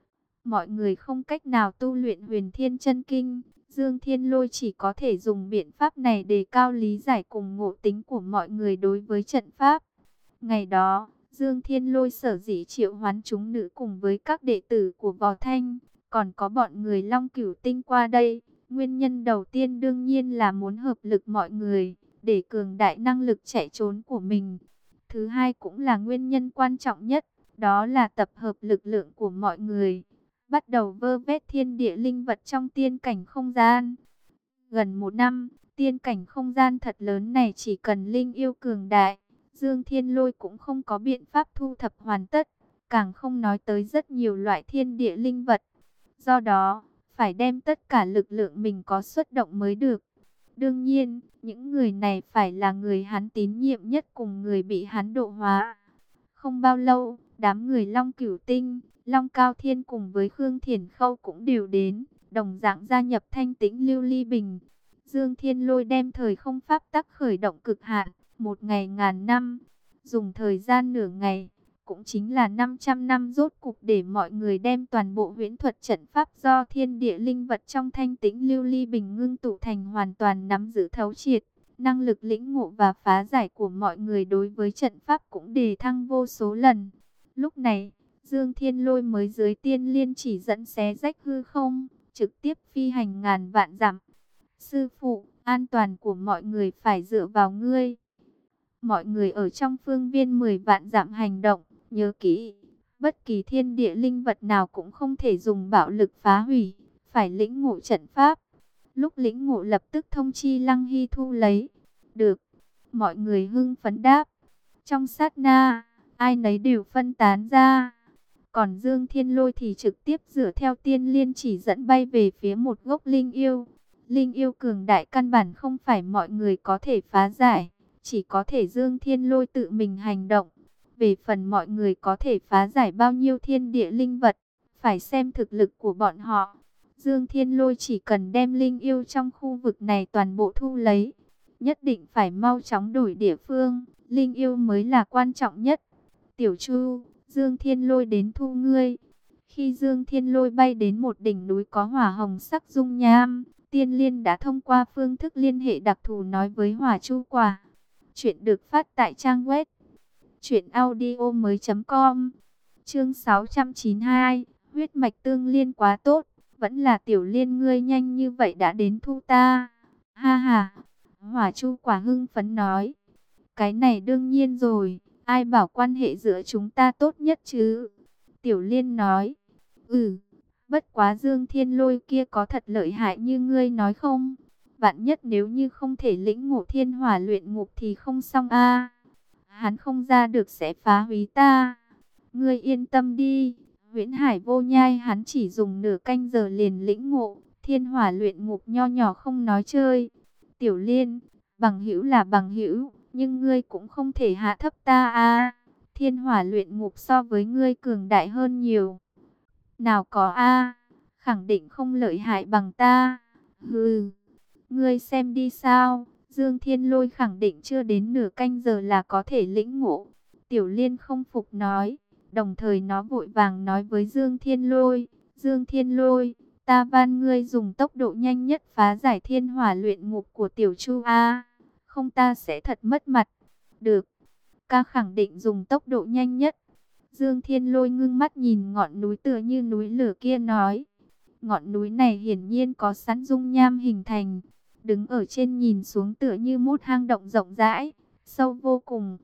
Mọi người không cách nào tu luyện Huyền Thiên Chân Kinh, Dương Thiên Lôi chỉ có thể dùng biện pháp này để cao lý giải cùng ngộ tính của mọi người đối với trận pháp. Ngày đó, Dương Thiên Lôi sở dĩ triệu hoán chúng nữ cùng với các đệ tử của Võ Thanh, còn có bọn người Long Cửu Tinh qua đây. Nguyên nhân đầu tiên đương nhiên là muốn hợp lực mọi người, để cường đại năng lực chạy trốn của mình. Thứ hai cũng là nguyên nhân quan trọng nhất, đó là tập hợp lực lượng của mọi người, bắt đầu vơ vét thiên địa linh vật trong tiên cảnh không gian. Gần một năm, tiên cảnh không gian thật lớn này chỉ cần linh yêu cường đại, Dương Thiên Lôi cũng không có biện pháp thu thập hoàn tất, càng không nói tới rất nhiều loại thiên địa linh vật. Do đó, phải đem tất cả lực lượng mình có xuất động mới được. Đương nhiên, những người này phải là người hắn tín nhiệm nhất cùng người bị hắn độ hóa. Không bao lâu, đám người Long Cửu Tinh, Long Cao Thiên cùng với Khương Thiển Khâu cũng đều đến, đồng dạng gia nhập thanh tĩnh lưu ly bình. Dương Thiên Lôi đem thời không pháp tắc khởi động cực hạn, một ngày ngàn năm, dùng thời gian nửa ngày, cũng chính là năm trăm năm rốt cục để mọi người đem toàn bộ huyễn thuật trận pháp do thiên địa linh vật trong thanh tĩnh lưu ly bình ngưng tụ thành hoàn toàn nắm giữ thấu triệt. Năng lực lĩnh ngộ và phá giải của mọi người đối với trận pháp cũng đề thăng vô số lần. Lúc này, Dương Thiên Lôi mới dưới tiên liên chỉ dẫn xé rách hư không, trực tiếp phi hành ngàn vạn dặm. Sư phụ, an toàn của mọi người phải dựa vào ngươi. Mọi người ở trong phương viên mười vạn dặm hành động, nhớ kỹ, bất kỳ thiên địa linh vật nào cũng không thể dùng bạo lực phá hủy, phải lĩnh ngộ trận pháp. Lúc lĩnh ngộ lập tức thông chi Lăng Hy thu lấy. Được, mọi người hưng phấn đáp. Trong sát na, ai nấy đều phân tán ra. Còn Dương Thiên Lôi thì trực tiếp dựa theo tiên liên chỉ dẫn bay về phía một gốc linh yêu. Linh yêu cường đại căn bản không phải mọi người có thể phá giải, chỉ có thể Dương Thiên Lôi tự mình hành động. Về phần mọi người có thể phá giải bao nhiêu thiên địa linh vật, phải xem thực lực của bọn họ. Dương Thiên Lôi chỉ cần đem linh yêu trong khu vực này toàn bộ thu lấy, nhất định phải mau chóng đổi địa phương, linh yêu mới là quan trọng nhất. Tiểu Chu, Dương Thiên Lôi đến thu ngươi. Khi Dương Thiên Lôi bay đến một đỉnh núi có hỏa hồng sắc dung nham, Tiên Liên đã thông qua phương thức liên hệ đặc thù nói với Hỏa Chu Quả. Chuyện được phát tại trang web truyện audio mới chấm com. Chương sáu trăm chín mươi hai, huyết mạch tương liên quá tốt, vẫn là Tiểu Liên ngươi nhanh như vậy đã đến thu ta. Ha ha. Hỏa Chu Quả hưng phấn nói, cái này đương nhiên rồi, ai bảo quan hệ giữa chúng ta tốt nhất chứ? Tiểu Liên nói, ừ, bất quá Dương Thiên Lôi kia có thật lợi hại như ngươi nói không? Vạn nhất nếu như không thể lĩnh ngộ thiên hỏa luyện ngục thì không xong a. Hắn không ra được sẽ phá hủy ta. Ngươi yên tâm đi, Huyễn Hải Vô Nhai hắn chỉ dùng nửa canh giờ liền lĩnh ngộ, thiên hỏa luyện ngục nho nhỏ không nói chơi. Tiểu Liên, bằng hữu là bằng hữu, nhưng ngươi cũng không thể hạ thấp ta a. Thiên hỏa luyện ngục so với ngươi cường đại hơn nhiều. Nào có a, khẳng định không lợi hại bằng ta. Hừ, ngươi xem đi sao, Dương Thiên Lôi khẳng định chưa đến nửa canh giờ là có thể lĩnh ngộ. Tiểu Liên không phục nói, đồng thời nó vội vàng nói với Dương Thiên Lôi, Dương Thiên Lôi, ta van ngươi dùng tốc độ nhanh nhất phá giải thiên hỏa luyện ngục của Tiểu Chu a, không ta sẽ thật mất mặt. Được, ca khẳng định dùng tốc độ nhanh nhất. Dương Thiên Lôi ngưng mắt nhìn ngọn núi tựa như núi lửa kia nói. Ngọn núi này hiển nhiên có sẵn dung nham hình thành. Đứng ở trên nhìn xuống tựa như một hang động rộng rãi, sâu vô cùng.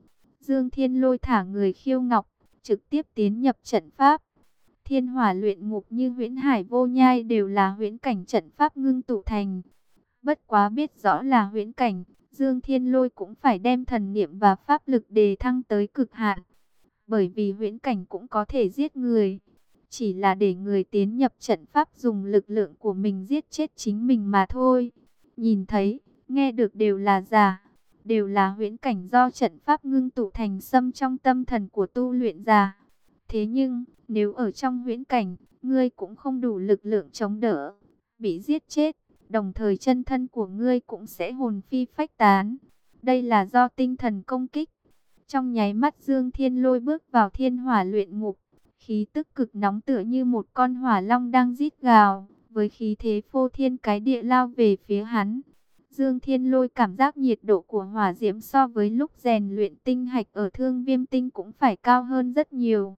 Dương Thiên Lôi thả người khiêu ngọc, trực tiếp tiến nhập trận pháp. Thiên hỏa luyện ngục như huyễn hải vô nhai đều là huyễn cảnh trận pháp ngưng tụ thành. Bất quá biết rõ là huyễn cảnh, Dương Thiên Lôi cũng phải đem thần niệm và pháp lực đề thăng tới cực hạn. Bởi vì huyễn cảnh cũng có thể giết người. Chỉ là để người tiến nhập trận pháp dùng lực lượng của mình giết chết chính mình mà thôi. Nhìn thấy, nghe được đều là giả. Đều là huyễn cảnh do trận pháp ngưng tụ thành xâm trong tâm thần của tu luyện giả. Thế nhưng, nếu ở trong huyễn cảnh, ngươi cũng không đủ lực lượng chống đỡ, bị giết chết, đồng thời chân thân của ngươi cũng sẽ hồn phi phách tán. Đây là do tinh thần công kích. Trong nháy mắt Dương Thiên Lôi bước vào thiên hỏa luyện ngục, khí tức cực nóng tựa như một con hỏa long đang rít gào, với khí thế phô thiên cái địa lao về phía hắn. Dương Thiên Lôi cảm giác nhiệt độ của hỏa diễm so với lúc rèn luyện tinh hạch ở Thương Viêm Tinh cũng phải cao hơn rất nhiều.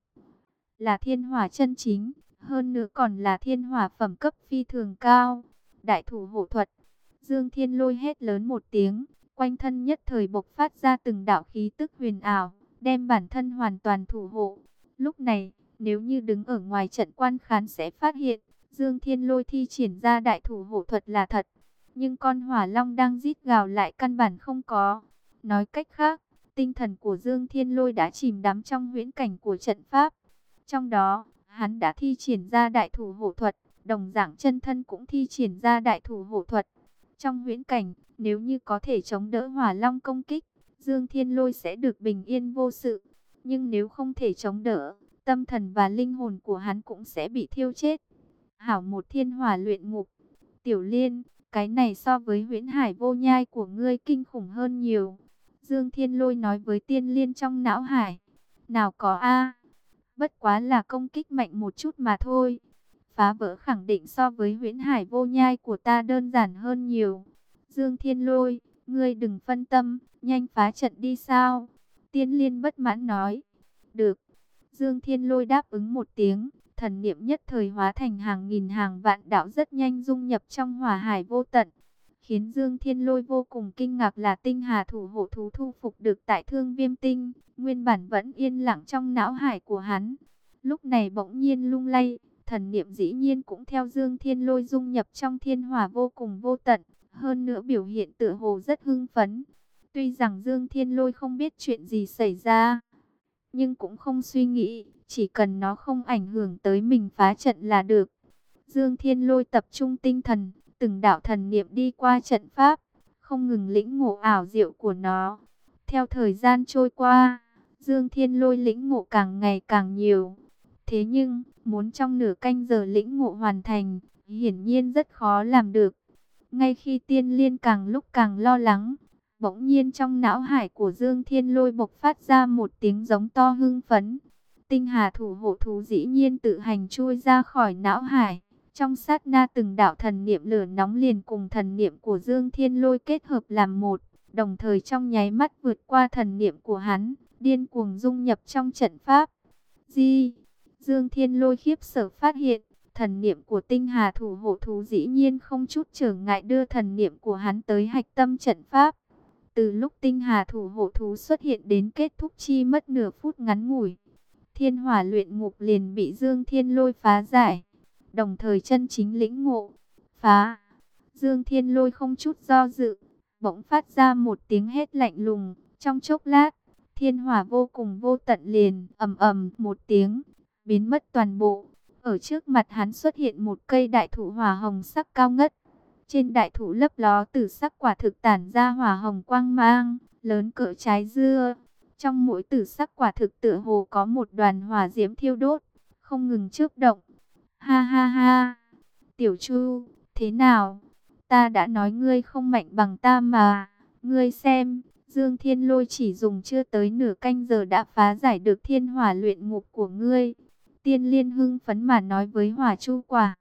Là thiên hỏa chân chính, hơn nữa còn là thiên hỏa phẩm cấp phi thường cao. Đại thủ hộ thuật. Dương Thiên Lôi hét lớn một tiếng, quanh thân nhất thời bộc phát ra từng đạo khí tức huyền ảo, đem bản thân hoàn toàn thủ hộ. Lúc này, nếu như đứng ở ngoài trận quan khán sẽ phát hiện, Dương Thiên Lôi thi triển ra đại thủ hộ thuật là thật. Nhưng con hỏa long đang rít gào lại căn bản không có. Nói cách khác, tinh thần của Dương Thiên Lôi đã chìm đắm trong huyễn cảnh của trận pháp. Trong đó, hắn đã thi triển ra đại thủ hộ thuật, đồng dạng chân thân cũng thi triển ra đại thủ hộ thuật. Trong huyễn cảnh, nếu như có thể chống đỡ hỏa long công kích, Dương Thiên Lôi sẽ được bình yên vô sự. Nhưng nếu không thể chống đỡ, tâm thần và linh hồn của hắn cũng sẽ bị thiêu chết. Hảo một thiên hỏa luyện ngục. Tiểu Liên, cái này so với huyễn hải vô nhai của ngươi kinh khủng hơn nhiều. Dương Thiên Lôi nói với Tiên Liên trong não hải. Nào có a, bất quá là công kích mạnh một chút mà thôi. Phá vỡ khẳng định so với huyễn hải vô nhai của ta đơn giản hơn nhiều. Dương Thiên Lôi, ngươi đừng phân tâm, nhanh phá trận đi sao? Tiên Liên bất mãn nói. Được. Dương Thiên Lôi đáp ứng một tiếng, thần niệm nhất thời hóa thành hàng nghìn hàng vạn đạo rất nhanh dung nhập trong hỏa hải vô tận. Khiến Dương Thiên Lôi vô cùng kinh ngạc là tinh hà thủ hộ thú thu phục được tại Thương Viêm Tinh, nguyên bản vẫn yên lặng trong não hải của hắn. Lúc này bỗng nhiên lung lay, thần niệm dĩ nhiên cũng theo Dương Thiên Lôi dung nhập trong thiên hỏa vô cùng vô tận, hơn nữa biểu hiện tựa hồ rất hưng phấn. Tuy rằng Dương Thiên Lôi không biết chuyện gì xảy ra, nhưng cũng không suy nghĩ, chỉ cần nó không ảnh hưởng tới mình phá trận là được. Dương Thiên Lôi tập trung tinh thần, từng đạo thần niệm đi qua trận pháp, không ngừng lĩnh ngộ ảo diệu của nó. Theo thời gian trôi qua, Dương Thiên Lôi lĩnh ngộ càng ngày càng nhiều. Thế nhưng, muốn trong nửa canh giờ lĩnh ngộ hoàn thành, hiển nhiên rất khó làm được. Ngay khi Tiên Liên càng lúc càng lo lắng, bỗng nhiên trong não hải của Dương Thiên Lôi bộc phát ra một tiếng giống to hưng phấn. Tinh hà thủ hộ thú dĩ nhiên tự hành chui ra khỏi não hải. Trong sát na từng đạo thần niệm lửa nóng liền cùng thần niệm của Dương Thiên Lôi kết hợp làm một, đồng thời trong nháy mắt vượt qua thần niệm của hắn, điên cuồng dung nhập trong trận pháp. Di, Dương Thiên Lôi khiếp sợ phát hiện, thần niệm của tinh hà thủ hộ thú dĩ nhiên không chút trở ngại đưa thần niệm của hắn tới hạch tâm trận pháp. Từ lúc tinh hà thủ hộ thú xuất hiện đến kết thúc chi mất nửa phút ngắn ngủi, thiên hỏa luyện ngục liền bị Dương Thiên Lôi phá giải, đồng thời chân chính lĩnh ngộ, phá. Dương Thiên Lôi không chút do dự, bỗng phát ra một tiếng hét lạnh lùng, trong chốc lát, thiên hỏa vô cùng vô tận liền, ầm ầm một tiếng, biến mất toàn bộ. Ở trước mặt hắn xuất hiện một cây đại thụ hỏa hồng sắc cao ngất. Trên đại thụ lấp ló tử sắc quả thực tản ra hỏa hồng quang mang, lớn cỡ trái dưa. Trong mỗi tử sắc quả thực tựa hồ có một đoàn hỏa diễm thiêu đốt, không ngừng chớp động. Ha ha ha, Tiểu Chu, thế nào? Ta đã nói ngươi không mạnh bằng ta mà. Ngươi xem, Dương Thiên Lôi chỉ dùng chưa tới nửa canh giờ đã phá giải được thiên hỏa luyện ngục của ngươi. Tiên Liên hưng phấn mà nói với Hỏa Chu Quả.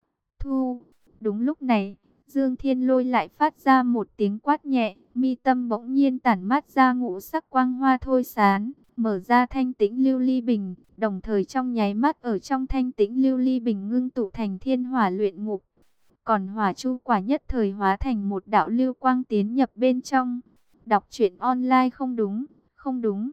Thu, đúng lúc này, Dương Thiên Lôi lại phát ra một tiếng quát nhẹ, mi tâm bỗng nhiên tản mát ra ngũ sắc quang hoa thôi sán, mở ra thanh tĩnh lưu ly bình, đồng thời trong nháy mắt ở trong thanh tĩnh lưu ly bình ngưng tụ thành thiên hỏa luyện ngục. Còn Hỏa Chu Quả nhất thời hóa thành một đạo lưu quang tiến nhập bên trong. Đọc truyện online không đúng, không đúng.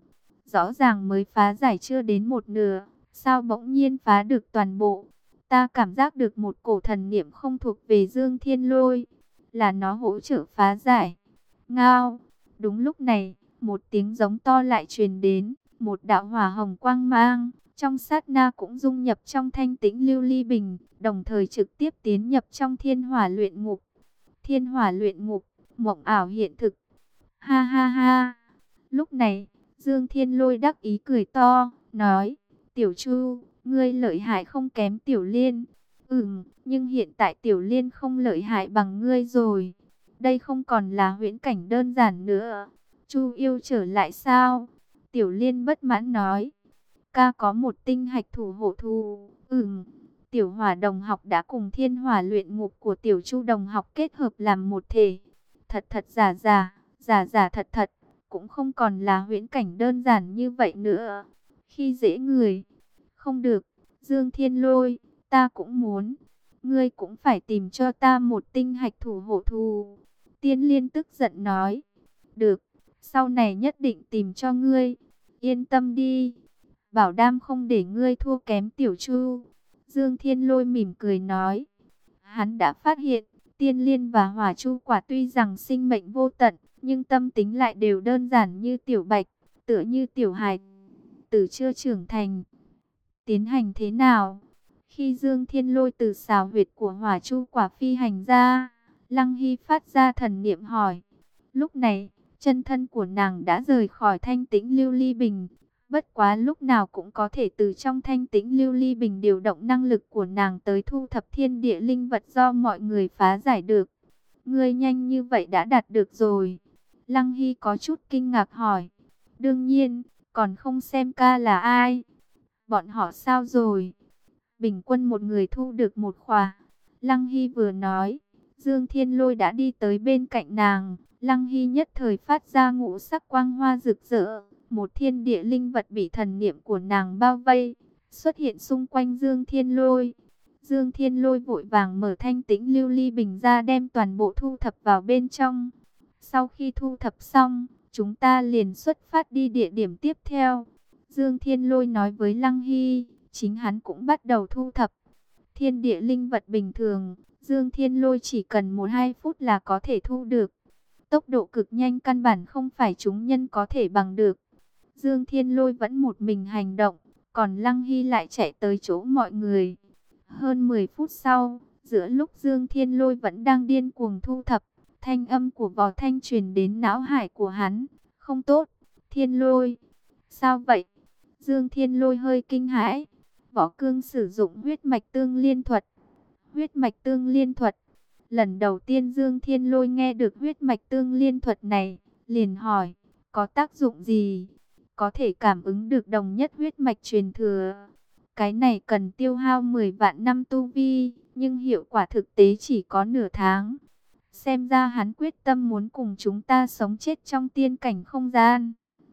Rõ ràng mới phá giải chưa đến một nửa, sao bỗng nhiên phá được toàn bộ? Ta cảm giác được một cổ thần niệm không thuộc về Dương Thiên Lôi, là nó hỗ trợ phá giải. Ngao, đúng lúc này, một tiếng giống to lại truyền đến, một đạo hỏa hồng quang mang, trong sát na cũng dung nhập trong thanh tĩnh lưu ly bình, đồng thời trực tiếp tiến nhập trong thiên hỏa luyện ngục. Thiên hỏa luyện ngục, mộng ảo hiện thực. Ha ha ha. Lúc này, Dương Thiên Lôi đắc ý cười to, nói, Tiểu Chu, ngươi lợi hại không kém Tiểu Liên. Ừm, nhưng hiện tại Tiểu Liên không lợi hại bằng ngươi rồi. Đây không còn là huyễn cảnh đơn giản nữa. Chu yêu trở lại sao? Tiểu Liên bất mãn nói. Ca có một tinh hạch thủ hộ thù. Ừm, Tiểu Hỏa đồng học đã cùng thiên hỏa luyện ngục của Tiểu Chu đồng học kết hợp làm một thể. Thật thật giả giả, giả giả thật thật, cũng không còn là huyễn cảnh đơn giản như vậy nữa. Khi dễ người, không được, Dương Thiên Lôi, ta cũng muốn. Ngươi cũng phải tìm cho ta một tinh hạch thủ hộ thù. Tiên Liên tức giận nói. Được, sau này nhất định tìm cho ngươi. Yên tâm đi, bảo đảm không để ngươi thua kém Tiểu Chu. Dương Thiên Lôi mỉm cười nói. Hắn đã phát hiện, Tiên Liên và Hỏa Chu quả tuy rằng sinh mệnh vô tận, nhưng tâm tính lại đều đơn giản như Tiểu Bạch, tựa như Tiểu Hài tử chưa trưởng thành. Tiến hành thế nào? Khi Dương Thiên Lôi từ xào huyệt của Hỏa Chu quả phi hành ra, Lăng Hy phát ra thần niệm hỏi. Lúc này, chân thân của nàng đã rời khỏi thanh tĩnh lưu ly bình. Bất quá lúc nào cũng có thể từ trong thanh tĩnh lưu ly bình điều động năng lực của nàng tới thu thập thiên địa linh vật do mọi người phá giải được. Ngươi nhanh như vậy đã đạt được rồi. Lăng Hy có chút kinh ngạc hỏi. Đương nhiên, còn không xem ca là ai. Bọn họ sao rồi? Bình quân một người thu được một khỏa. Lăng Hy vừa nói, Dương Thiên Lôi đã đi tới bên cạnh nàng. Lăng Hy nhất thời phát ra ngũ sắc quang hoa rực rỡ. Một thiên địa linh vật bị thần niệm của nàng bao vây, xuất hiện xung quanh Dương Thiên Lôi. Dương Thiên Lôi vội vàng mở thanh tĩnh lưu ly bình ra đem toàn bộ thu thập vào bên trong. Sau khi thu thập xong, chúng ta liền xuất phát đi địa điểm tiếp theo. Dương Thiên Lôi nói với Lăng Hy, chính hắn cũng bắt đầu thu thập. Thiên địa linh vật bình thường, Dương Thiên Lôi chỉ cần một hai phút là có thể thu được. Tốc độ cực nhanh căn bản không phải chúng nhân có thể bằng được. Dương Thiên Lôi vẫn một mình hành động, còn Lăng Hy lại chạy tới chỗ mọi người. Hơn mười phút sau, giữa lúc Dương Thiên Lôi vẫn đang điên cuồng thu thập, thanh âm của Võ Thanh truyền đến não hải của hắn. Không tốt, Thiên Lôi. Sao vậy? Dương Thiên Lôi hơi kinh hãi. Võ Cương sử dụng huyết mạch tương liên thuật. Huyết mạch tương liên thuật. Lần đầu tiên Dương Thiên Lôi nghe được huyết mạch tương liên thuật này, liền hỏi, có tác dụng gì? Có thể cảm ứng được đồng nhất huyết mạch truyền thừa. Cái này cần tiêu hao mười vạn năm tu vi, nhưng hiệu quả thực tế chỉ có nửa tháng. Xem ra hắn quyết tâm muốn cùng chúng ta sống chết trong tiên cảnh không gian.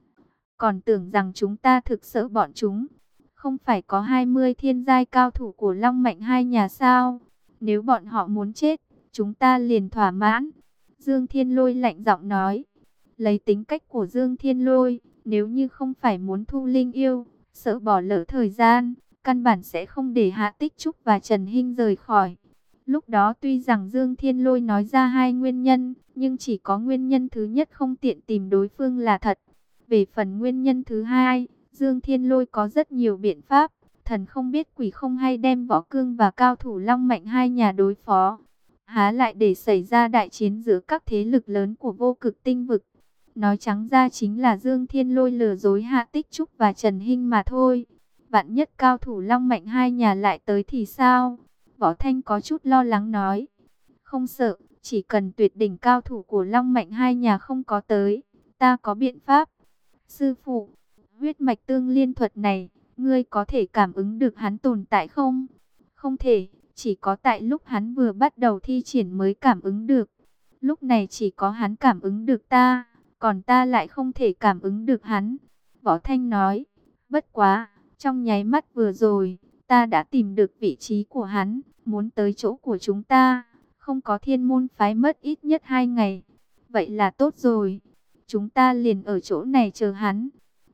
Còn tưởng rằng chúng ta thực sợ bọn chúng. Không phải có hai mươi thiên giai cao thủ của Long Mạnh hai nhà sao? Nếu bọn họ muốn chết, chúng ta liền thỏa mãn. Dương Thiên Lôi lạnh giọng nói. Lấy tính cách của Dương Thiên Lôi, nếu như không phải muốn thu linh yêu, sợ bỏ lỡ thời gian, căn bản sẽ không để Hạ Tích Trúc và Trần Hinh rời khỏi. Lúc đó tuy rằng Dương Thiên Lôi nói ra hai nguyên nhân, nhưng chỉ có nguyên nhân thứ nhất không tiện tìm đối phương là thật. Về phần nguyên nhân thứ hai, Dương Thiên Lôi có rất nhiều biện pháp, thần không biết quỷ không hay đem Võ Cương và cao thủ Long Mạnh hai nhà đối phó. Há lại để xảy ra đại chiến giữa các thế lực lớn của vô cực tinh vực. Nói trắng ra chính là Dương Thiên Lôi lừa dối Hạ Tích Trúc và Trần Hinh mà thôi. Vạn nhất cao thủ Long Mạnh hai nhà lại tới thì sao? Võ Thanh có chút lo lắng nói. Không sợ, chỉ cần tuyệt đỉnh cao thủ của Long Mạnh hai nhà không có tới, ta có biện pháp. Sư phụ, huyết mạch tương liên thuật này, ngươi có thể cảm ứng được hắn tồn tại không? Không thể, chỉ có tại lúc hắn vừa bắt đầu thi triển mới cảm ứng được. Lúc này chỉ có hắn cảm ứng được ta, còn ta lại không thể cảm ứng được hắn. Võ Thanh nói, bất quá, trong nháy mắt vừa rồi, ta đã tìm được vị trí của hắn, muốn tới chỗ của chúng ta, không có thiên môn phái mất ít nhất hai ngày. Vậy là tốt rồi, chúng ta liền ở chỗ này chờ hắn.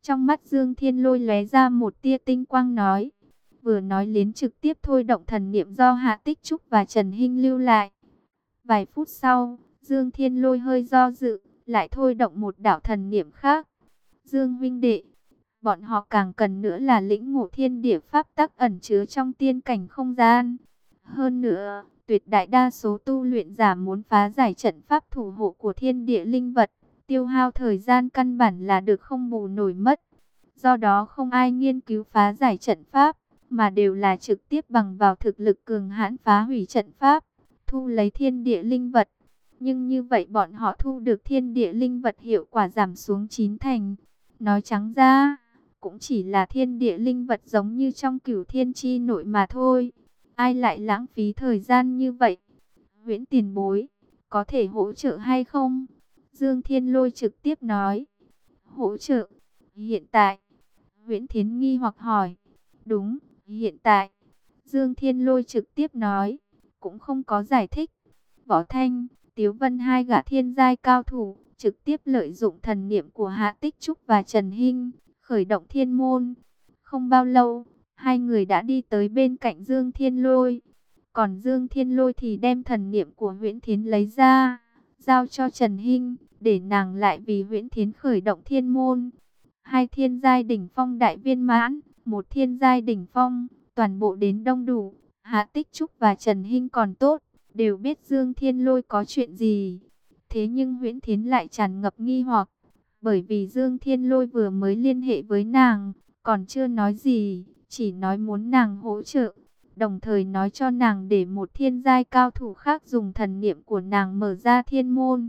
Trong mắt Dương Thiên Lôi lóe ra một tia tinh quang nói. Vừa nói liền trực tiếp thôi động thần niệm do Hạ Tích Trúc và Trần Hinh lưu lại. Vài phút sau, Dương Thiên Lôi hơi do dự, lại thôi động một đạo thần niệm khác. Dương huynh đệ, bọn họ càng cần nữa là lĩnh ngộ thiên địa pháp tắc ẩn chứa trong tiên cảnh không gian. Hơn nữa, tuyệt đại đa số tu luyện giả muốn phá giải trận pháp thủ hộ của thiên địa linh vật, tiêu hao thời gian căn bản là được không bù nổi mất. Do đó không ai nghiên cứu phá giải trận pháp, mà đều là trực tiếp bằng vào thực lực cường hãn phá hủy trận pháp, thu lấy thiên địa linh vật. Nhưng như vậy bọn họ thu được thiên địa linh vật hiệu quả giảm xuống chín thành. Nói trắng ra, cũng chỉ là thiên địa linh vật giống như trong Cửu Thiên Chi Nội mà thôi. Ai lại lãng phí thời gian như vậy? Huyễn tiền bối, có thể hỗ trợ hay không? Dương Thiên Lôi trực tiếp nói. Hỗ trợ? Hiện tại? Huyễn Thiến nghi hoặc hỏi. Đúng, hiện tại. Dương Thiên Lôi trực tiếp nói. Cũng không có giải thích. Võ Thanh, Tiếu Vân hai gã thiên giai cao thủ, trực tiếp lợi dụng thần niệm của Hạ Tích Trúc và Trần Hinh, khởi động thiên môn. Không bao lâu, hai người đã đi tới bên cạnh Dương Thiên Lôi. Còn Dương Thiên Lôi thì đem thần niệm của Huyễn Thiến lấy ra, giao cho Trần Hinh, để nàng lại vì Huyễn Thiến khởi động thiên môn. Hai thiên giai đỉnh phong đại viên mãn, một thiên giai đỉnh phong, toàn bộ đến đông đủ. Hạ Tích Trúc và Trần Hinh còn tốt, đều biết Dương Thiên Lôi có chuyện gì. Thế nhưng Huyễn Thiến lại tràn ngập nghi hoặc, bởi vì Dương Thiên Lôi vừa mới liên hệ với nàng, còn chưa nói gì, chỉ nói muốn nàng hỗ trợ, đồng thời nói cho nàng để một thiên giai cao thủ khác dùng thần niệm của nàng mở ra thiên môn.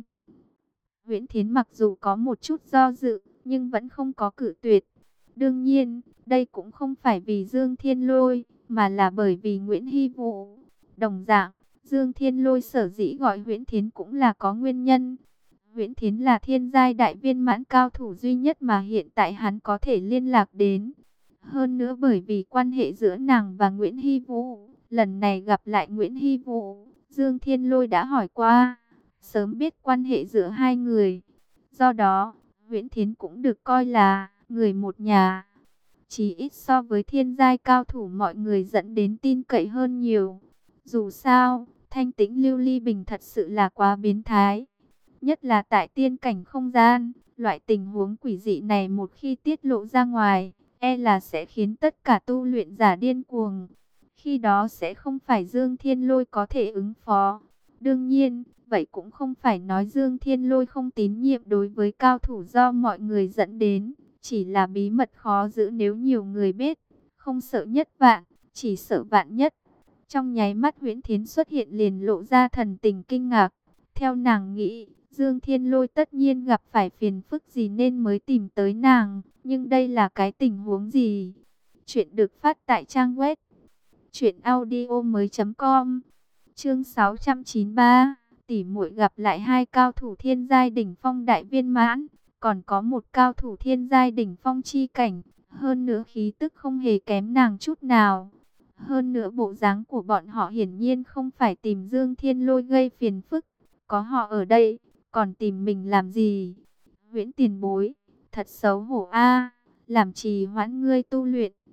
Huyễn Thiến mặc dù có một chút do dự, nhưng vẫn không có cự tuyệt. Đương nhiên, đây cũng không phải vì Dương Thiên Lôi, mà là bởi vì Nguyễn Hy Vũ. Đồng dạng, Dương Thiên Lôi sở dĩ gọi Huyễn Thiến cũng là có nguyên nhân. Huyễn Thiến là thiên giai đại viên mãn cao thủ duy nhất mà hiện tại hắn có thể liên lạc đến. Hơn nữa bởi vì quan hệ giữa nàng và Nguyễn Hy Vũ, lần này gặp lại Nguyễn Hy Vũ, Dương Thiên Lôi đã hỏi qua, sớm biết quan hệ giữa hai người. Do đó, Huyễn Thiến cũng được coi là người một nhà. Chỉ ít so với thiên giai cao thủ mọi người dẫn đến tin cậy hơn nhiều. Dù sao, thanh tĩnh Lưu Ly Bình thật sự là quá biến thái. Nhất là tại tiên cảnh không gian, loại tình huống quỷ dị này một khi tiết lộ ra ngoài, e là sẽ khiến tất cả tu luyện giả điên cuồng. Khi đó sẽ không phải Dương Thiên Lôi có thể ứng phó. Đương nhiên, vậy cũng không phải nói Dương Thiên Lôi không tín nhiệm đối với cao thủ do mọi người dẫn đến. Chỉ là bí mật khó giữ nếu nhiều người biết. Không sợ nhất vạn, chỉ sợ vạn nhất. Trong nháy mắt Huyễn Thiến xuất hiện liền lộ ra thần tình kinh ngạc. Theo nàng nghĩ, Dương Thiên Lôi tất nhiên gặp phải phiền phức gì nên mới tìm tới nàng. Nhưng đây là cái tình huống gì? Chuyện được phát tại trang web truyện audio mới chấm com. Chương sáu trăm chín mươi ba, tỷ muội gặp lại hai cao thủ thiên giai đỉnh phong đại viên mãn, còn có một cao thủ thiên giai đỉnh phong chi cảnh, hơn nữa khí tức không hề kém nàng chút nào. Hơn nữa bộ dáng của bọn họ hiển nhiên không phải tìm Dương Thiên Lôi gây phiền phức, có họ ở đây, còn tìm mình làm gì? Huyễn tiền bối, thật xấu hổ a, làm trì hoãn ngươi tu luyện.